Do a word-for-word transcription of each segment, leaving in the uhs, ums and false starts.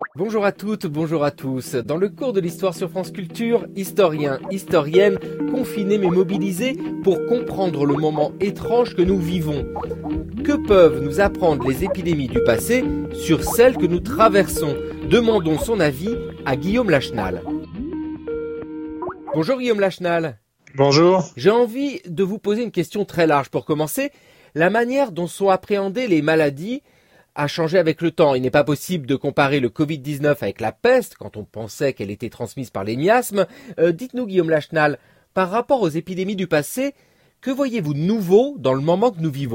Bonjour à toutes, bonjour à tous. Dans le cours de l'histoire sur France Culture, historiens, historiennes, confinés mais mobilisés pour comprendre le moment étrange que nous vivons. Que peuvent nous apprendre les épidémies du passé sur celles que nous traversons? Demandons son avis à Guillaume Lachenal. Bonjour Guillaume Lachenal. Bonjour. J'ai envie de vous poser une question très large pour commencer. La manière dont sont appréhendées les maladies a changé avec le temps. Il n'est pas possible de comparer le covid dix-neuf avec la peste, quand on pensait qu'elle était transmise par les miasmes. Euh, dites-nous, Guillaume Lachenal, par rapport aux épidémies du passé, que voyez-vous de nouveau dans le moment que nous vivons ?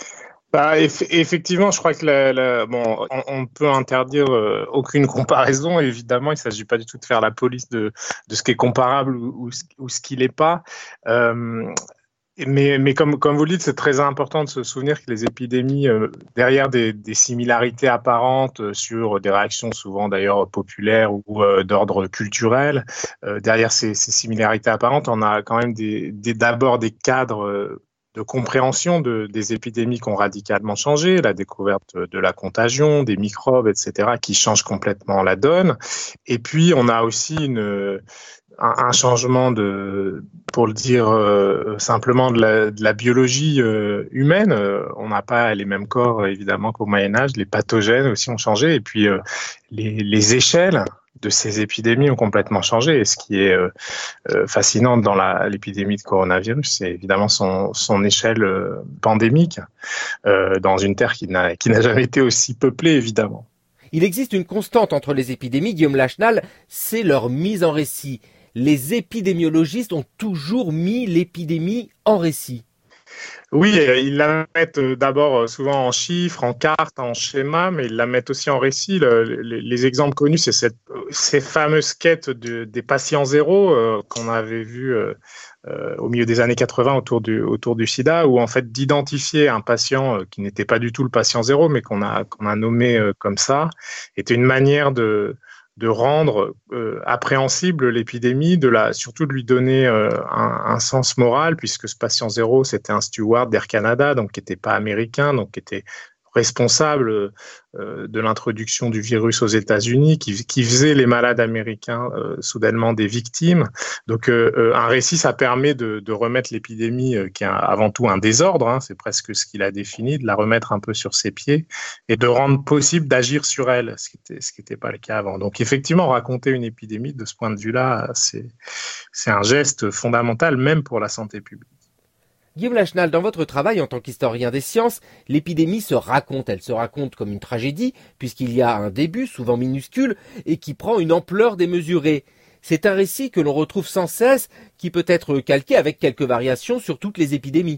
Bah, eff- effectivement, je crois que la, la, bon, on, on peut interdire euh, aucune comparaison. Évidemment, il ne s'agit pas du tout de faire la police de, de ce qui est comparable ou, ou, ou ce qui l'est pas. Euh, Mais, mais comme, comme vous le dites, c'est très important de se souvenir que les épidémies, euh, derrière des, des similarités apparentes euh, sur des réactions souvent d'ailleurs populaires ou euh, d'ordre culturel, euh, derrière ces, ces similarités apparentes, on a quand même des, des, d'abord des cadres euh, de compréhension de, des épidémies qui ont radicalement changé, la découverte de la contagion, des microbes, et cetera, qui changent complètement la donne. Et puis, on a aussi une... Un, un changement de, pour le dire euh, simplement, de la, de la biologie euh, humaine. Euh, on n'a pas les mêmes corps, évidemment, qu'au Moyen-Âge. Les pathogènes aussi ont changé. Et puis, euh, les, les échelles de ces épidémies ont complètement changé. Et ce qui est euh, euh, fascinant dans la, l'épidémie de coronavirus, c'est évidemment son, son échelle euh, pandémique euh, dans une terre qui n'a, qui n'a jamais été aussi peuplée, évidemment. Il existe une constante entre les épidémies, Guillaume Lachenal, c'est leur mise en récit. Les épidémiologistes ont toujours mis l'épidémie en récit. Oui, ils la mettent d'abord souvent en chiffres, en cartes, en schémas, mais ils la mettent aussi en récit. Le, les, les exemples connus, c'est cette, ces fameuses quêtes de, des patients zéro euh, qu'on avait vues euh, euh, au milieu des années quatre-vingts autour du, autour du sida, où en fait d'identifier un patient euh, qui n'était pas du tout le patient zéro, mais qu'on a, qu'on a nommé euh, comme ça, était une manière de de rendre euh, appréhensible l'épidémie, de la, surtout de lui donner euh, un, un sens moral, puisque ce patient zéro, c'était un steward d'Air Canada, donc qui n'était pas américain, donc qui était responsable euh, de l'introduction du virus aux États-Unis, qui, qui faisait les malades américains euh, soudainement des victimes. Donc euh, un récit, ça permet de, de remettre l'épidémie, euh, qui est avant tout un désordre, hein, c'est presque ce qu'il a défini, de la remettre un peu sur ses pieds et de rendre possible d'agir sur elle, ce qui était, ce qui n'était pas le cas avant. Donc effectivement, raconter une épidémie de ce point de vue-là, c'est, c'est un geste fondamental, même pour la santé publique. Guillaume Lachenal, dans votre travail en tant qu'historien des sciences, l'épidémie se raconte. Elle se raconte comme une tragédie, puisqu'il y a un début, souvent minuscule, et qui prend une ampleur démesurée. C'est un récit que l'on retrouve sans cesse, qui peut être calqué avec quelques variations sur toutes les épidémies.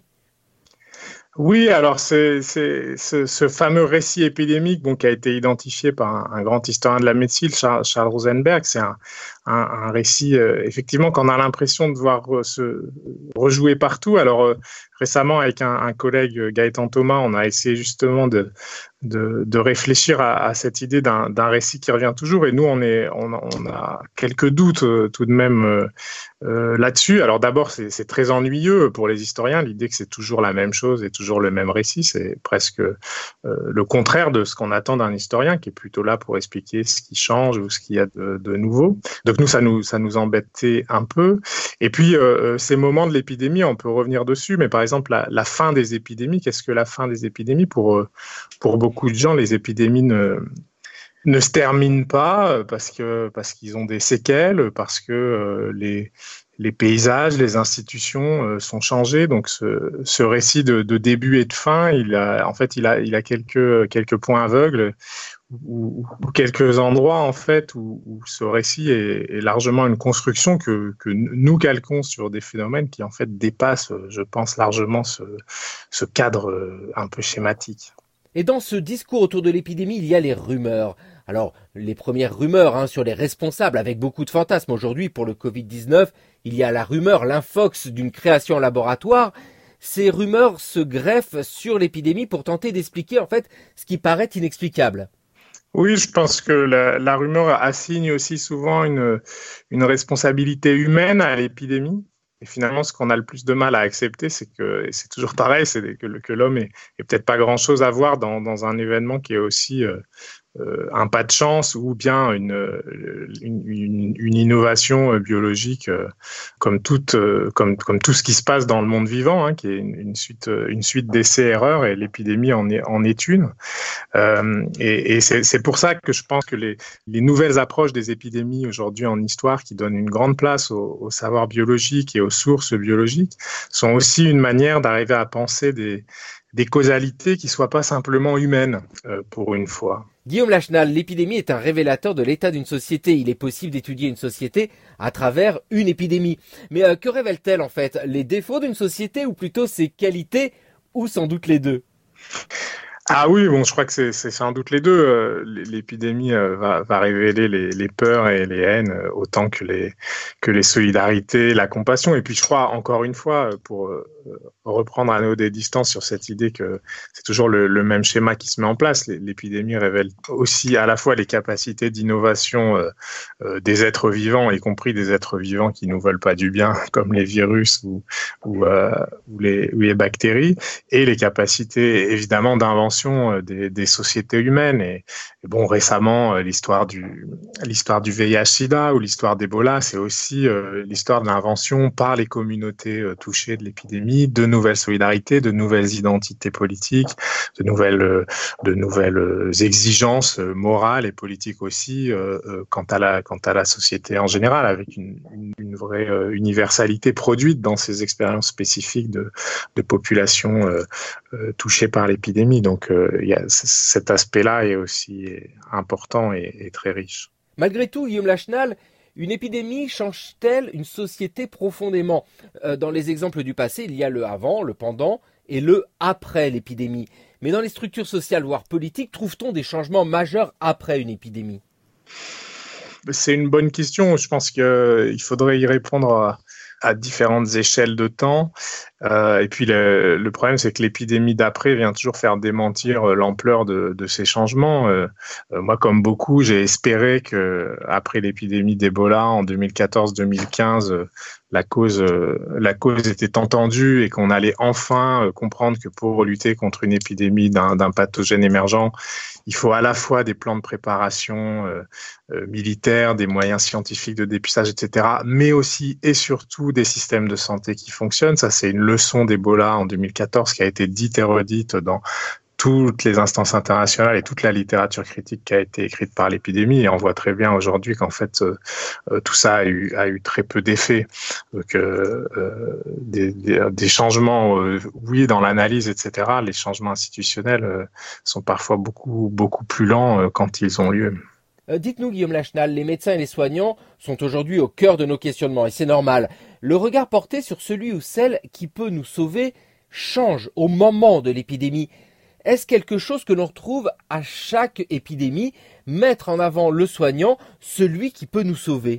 Oui, alors c'est, c'est, ce, ce fameux récit épidémique, bon, qui a été identifié par un, un grand historien de la médecine, Charles, Charles Rosenberg, c'est un, un, un récit euh, effectivement qu'on a l'impression de voir re, se rejouer partout. Alors euh, récemment, avec un, un collègue, Gaëtan Thomas, on a essayé justement de, de, de réfléchir à, à cette idée d'un, d'un récit qui revient toujours. Et nous, on, est, on, on a quelques doutes euh, tout de même euh, euh, là-dessus. Alors d'abord, c'est, c'est très ennuyeux pour les historiens, l'idée que c'est toujours la même chose et toujours le même récit. C'est presque euh, le contraire de ce qu'on attend d'un historien, qui est plutôt là pour expliquer ce qui change ou ce qu'il y a de, de nouveau. Donc nous, ça nous, ça nous embêtait un peu. Et puis, euh, ces moments de l'épidémie, on peut revenir dessus, mais par exemple, la, la fin des épidémies, qu'est-ce que la fin des épidémies? Pour, pour beaucoup de gens, les épidémies ne, ne se terminent pas parce que, parce qu'ils ont des séquelles, parce que euh, les, les paysages, les institutions euh, sont changés. Donc, ce, ce récit de, de début et de fin, il a, en fait, il a, il a quelques, quelques points aveugles ou, ou quelques endroits, en fait, où, où ce récit est, est largement une construction que, que nous calquons sur des phénomènes qui, en fait, dépassent, je pense, largement ce, ce cadre un peu schématique. Et dans ce discours autour de l'épidémie, il y a les rumeurs. Alors, les premières rumeurs hein, sur les responsables, avec beaucoup de fantasmes. Aujourd'hui, pour le covid dix-neuf, il y a la rumeur, l'infox d'une création en laboratoire. Ces rumeurs se greffent sur l'épidémie pour tenter d'expliquer, en fait, ce qui paraît inexplicable. Oui, je pense que la, la rumeur assigne aussi souvent une, une responsabilité humaine à l'épidémie. Et finalement, ce qu'on a le plus de mal à accepter, c'est que, et c'est toujours pareil, c'est que, que l'homme est, est peut-être pas grand-chose à voir dans, dans un événement qui est aussi euh, euh, un pas de chance ou bien une, une, une, une innovation biologique euh, comme, toute, euh, comme, comme tout ce qui se passe dans le monde vivant, hein, qui est une, une suite, une suite d'essais-erreurs, et l'épidémie en est, en est une. Euh, et et c'est, c'est pour ça que je pense que les, les nouvelles approches des épidémies aujourd'hui en histoire, qui donnent une grande place au, au savoir biologique et aux sources biologiques, sont aussi une manière d'arriver à penser des, des causalités qui ne soient pas simplement humaines, euh, pour une fois. Guillaume Lachenal, l'épidémie est un révélateur de l'état d'une société. Il est possible d'étudier une société à travers une épidémie. Mais euh, que révèle-t-elle en fait? Les défauts d'une société ou plutôt ses qualités, ou sans doute les deux? Ah oui, bon, je crois que c'est, c'est sans doute les deux. Euh, l'épidémie euh, va, va révéler les, les peurs et les haines euh, autant que les, que les solidarités, la compassion. Et puis je crois, encore une fois, pour euh, reprendre à nouveau des distances sur cette idée que c'est toujours le, le même schéma qui se met en place, l'épidémie révèle aussi à la fois les capacités d'innovation euh, euh, des êtres vivants, y compris des êtres vivants qui nous veulent pas du bien, comme les virus ou, ou, euh, ou, les, ou les bactéries, et les capacités évidemment d'invention Des, des sociétés humaines. Et, et bon, récemment, l'histoire du, l'histoire du V I H-Sida ou l'histoire d'Ebola, c'est aussi euh, l'histoire de l'invention par les communautés euh, touchées de l'épidémie de nouvelles solidarités, de nouvelles identités politiques, de nouvelles, euh, de nouvelles exigences euh, morales et politiques aussi euh, euh, quant à la, quant à la société en général, avec une, une, une vraie euh, universalité produite dans ces expériences spécifiques de, de populations euh, euh, touchées par l'épidémie. Donc, euh, il y a, cet aspect-là est aussi important et, et très riche. Malgré tout, Guillaume Lachenal, une épidémie change-t-elle une société profondément? euh, Dans les exemples du passé, il y a le avant, le pendant et le après l'épidémie. Mais dans les structures sociales, voire politiques, trouve-t-on des changements majeurs après une épidémie? C'est une bonne question. Je pense qu'il faudrait y répondre à, à différentes échelles de temps. Euh, et puis le, le problème, c'est que l'épidémie d'après vient toujours faire démentir l'ampleur de, de ces changements. Euh, moi, comme beaucoup, j'ai espéré que après l'épidémie d'Ebola en deux mille quatorze deux mille quinze, la cause, la cause était entendue et qu'on allait enfin comprendre que pour lutter contre une épidémie d'un, d'un pathogène émergent, il faut à la fois des plans de préparation euh, euh, militaires, des moyens scientifiques de dépistage, et cetera, mais aussi et surtout des systèmes de santé qui fonctionnent. Ça, c'est une leçon d'Ebola en deux mille quatorze qui a été dite et redite dans toutes les instances internationales et toute la littérature critique qui a été écrite par l'épidémie. Et on voit très bien aujourd'hui qu'en fait, euh, tout ça a eu, a eu très peu d'effet. Donc, euh, euh, des, des, des changements, euh, oui, dans l'analyse, et cetera, les changements institutionnels euh, sont parfois beaucoup, beaucoup plus lents euh, quand ils ont lieu. Euh, dites-nous, Guillaume Lachenal, les médecins et les soignants sont aujourd'hui au cœur de nos questionnements, et c'est normal. Le regard porté sur celui ou celle qui peut nous sauver change au moment de l'épidémie. Est-ce quelque chose que l'on retrouve à chaque épidémie, mettre en avant le soignant, celui qui peut nous sauver?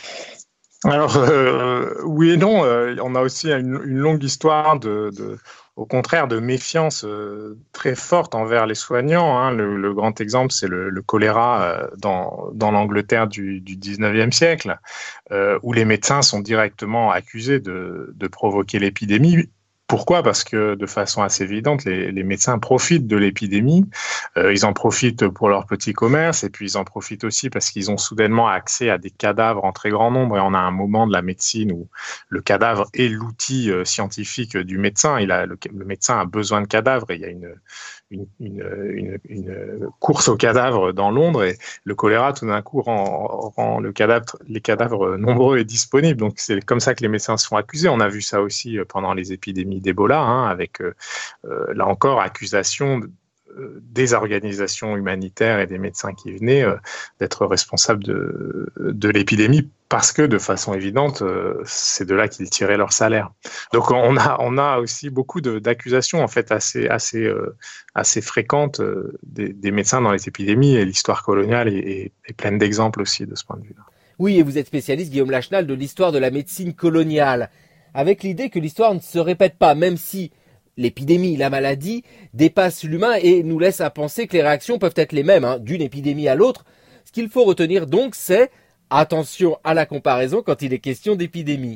Alors, euh, oui et non. Euh, on a aussi une, une longue histoire de... de... au contraire, de méfiance euh, très forte envers les soignants. Hein. Le, le grand exemple, c'est le, le choléra euh, dans, dans l'Angleterre du, du dix-neuvième siècle, euh, où les médecins sont directement accusés de, de provoquer l'épidémie. Pourquoi ? Parce que de façon assez évidente, les, les médecins profitent de l'épidémie. Euh, ils en profitent pour leur petit commerce et puis ils en profitent aussi parce qu'ils ont soudainement accès à des cadavres en très grand nombre. Et on a un moment de la médecine où le cadavre est l'outil euh, scientifique du médecin. Il a, le, le médecin a besoin de cadavres et il y a une, une, une, une, une course aux cadavres dans Londres. Et le choléra, tout d'un coup, rend, rend le cadavre, les cadavres nombreux et disponibles. Donc c'est comme ça que les médecins se font accusés. On a vu ça aussi pendant les épidémies d'Ebola, hein, avec euh, euh, là encore accusation de, euh, des organisations humanitaires et des médecins qui venaient euh, d'être responsables de, de l'épidémie parce que de façon évidente, euh, c'est de là qu'ils tiraient leur salaire. Donc on a, on a aussi beaucoup de, d'accusations en fait assez, assez, euh, assez fréquentes euh, des, des médecins dans les épidémies et l'histoire coloniale est, est, est pleine d'exemples aussi de ce point de vue-là. Oui, et vous êtes spécialiste, Guillaume Lachenal, de l'histoire de la médecine coloniale, avec l'idée que l'histoire ne se répète pas, même si l'épidémie, la maladie, dépasse l'humain et nous laisse à penser que les réactions peuvent être les mêmes, hein, d'une épidémie à l'autre. Ce qu'il faut retenir donc, c'est attention à la comparaison quand il est question d'épidémie.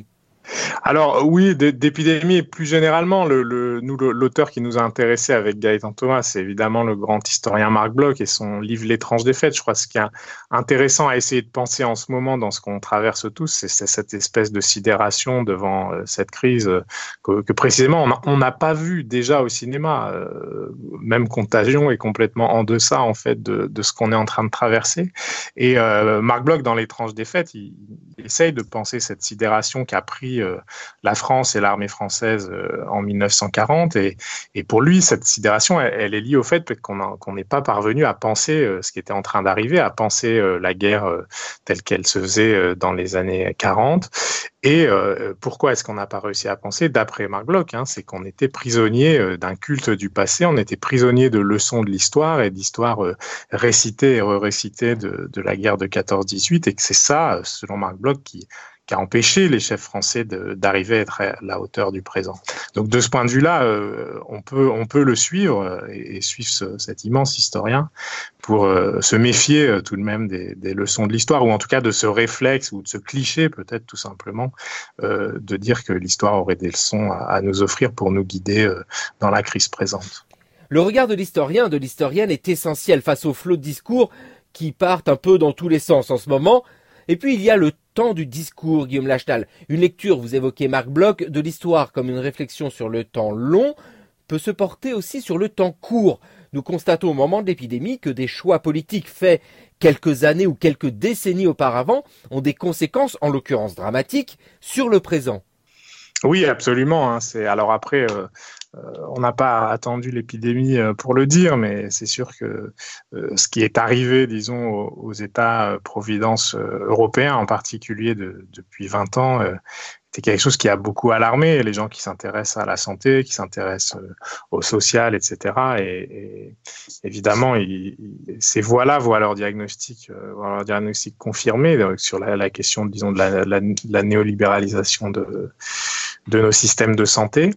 Alors oui, d'épidémie et plus généralement, le, le, nous, l'auteur qui nous a intéressés avec Gaëtan Thomas, c'est évidemment le grand historien Marc Bloch et son livre L'étrange défaite. Je crois que ce qui est intéressant à essayer de penser en ce moment dans ce qu'on traverse tous, c'est cette espèce de sidération devant cette crise que, que précisément on n'a pas vu déjà au cinéma. Euh, même Contagion est complètement en deçà en fait de, de ce qu'on est en train de traverser. Et euh, Marc Bloch, dans L'étrange défaite, il, il essaye de penser cette sidération qu'a pris euh, la France et l'armée française euh, en mille neuf cent quarante. Et, et pour lui, cette sidération, elle, elle est liée au fait qu'on qu'on n'est pas parvenu à penser euh, ce qui était en train d'arriver, à penser euh, la guerre euh, telle qu'elle se faisait euh, dans les années quarante. Et euh, pourquoi est-ce qu'on n'a pas réussi à penser, d'après Marc Bloch, hein, c'est qu'on était prisonnier euh, d'un culte du passé, on était prisonnier de leçons de l'histoire et d'histoires euh, récitées et re-récitées de, de la guerre de quatorze dix-huit, et que c'est ça, selon Marc Bloch, qui qui a empêché les chefs français d'arriver à être à la hauteur du présent. Donc de ce point de vue-là, euh, on peut on peut le suivre et, et suivre ce, cet immense historien pour euh, se méfier euh, tout de même des, des leçons de l'histoire, ou en tout cas de ce réflexe ou de ce cliché peut-être tout simplement euh, de dire que l'histoire aurait des leçons à, à nous offrir pour nous guider euh, dans la crise présente. Le regard de l'historien, de l'historienne est essentiel face au flot de discours qui partent un peu dans tous les sens en ce moment. Et puis il y a le temps du discours, Guillaume Lachenal. Une lecture, vous évoquez Marc Bloch, de l'histoire comme une réflexion sur le temps long, peut se porter aussi sur le temps court. Nous constatons au moment de l'épidémie que des choix politiques faits quelques années ou quelques décennies auparavant ont des conséquences, en l'occurrence dramatiques, sur le présent. Oui, absolument. Hein. C'est alors après, euh, euh, on n'a pas attendu l'épidémie euh, pour le dire, mais c'est sûr que euh, ce qui est arrivé, disons, aux, aux États-providence euh, européens, en particulier de, depuis vingt ans, euh, c'est quelque chose qui a beaucoup alarmé les gens qui s'intéressent à la santé, qui s'intéressent euh, au social, et cetera. Et, et évidemment, il, il, ces voix-là voient leur diagnostic, euh, voient leur diagnostic confirmé donc, sur la, la question, disons, de la, la, la néolibéralisation de de nos systèmes de santé.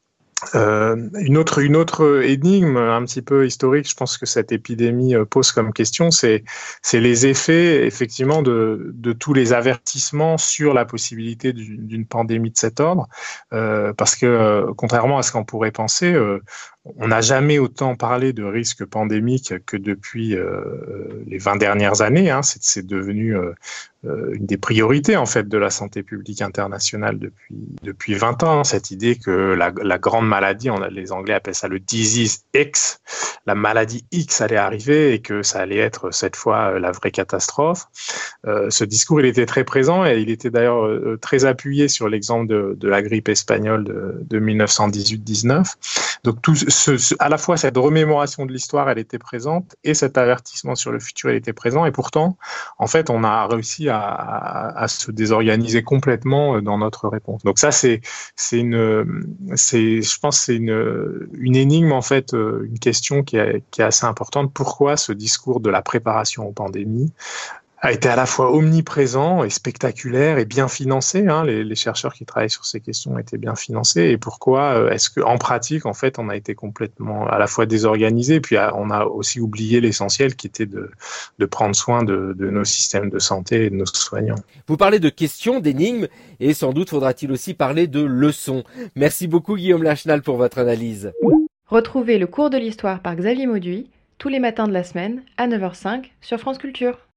Euh, une autre, une autre énigme un petit peu historique, je pense que cette épidémie pose comme question, c'est, c'est les effets effectivement de, de tous les avertissements sur la possibilité d'une, d'une pandémie de cet ordre, euh, parce que euh, contrairement à ce qu'on pourrait penser, euh, on n'a jamais autant parlé de risques pandémiques que depuis euh, les vingt dernières années. Hein. C'est, c'est devenu euh, une des priorités en fait de la santé publique internationale depuis depuis vingt ans. Cette idée que la, la grande maladie, on a, les Anglais appellent ça le disease X, la maladie X allait arriver et que ça allait être cette fois la vraie catastrophe. Euh, ce discours, il était très présent et il était d'ailleurs euh, très appuyé sur l'exemple de, de la grippe espagnole de, de mille neuf cent dix-huit dix-neuf. Donc tout ce, ce, à la fois cette remémoration de l'histoire, elle était présente, et cet avertissement sur le futur, il était présent. Et pourtant, en fait, on a réussi à, à, à se désorganiser complètement dans notre réponse. Donc ça, c'est, c'est une, c'est, je pense, c'est une, une énigme en fait, une question qui est, qui est assez importante. Pourquoi ce discours de la préparation aux pandémies a été à la fois omniprésent et spectaculaire et bien financé, hein, les, les chercheurs qui travaillent sur ces questions étaient bien financés, et pourquoi est-ce qu'en pratique, en fait, on a été complètement à la fois désorganisé, puis on a aussi oublié l'essentiel qui était de, de prendre soin de, de nos systèmes de santé et de nos soignants. Vous parlez de questions, d'énigmes, et sans doute faudra-t-il aussi parler de leçons. Merci beaucoup Guillaume Lachenal pour votre analyse. Retrouvez le cours de l'histoire par Xavier Mauduit tous les matins de la semaine à neuf heures cinq sur France Culture.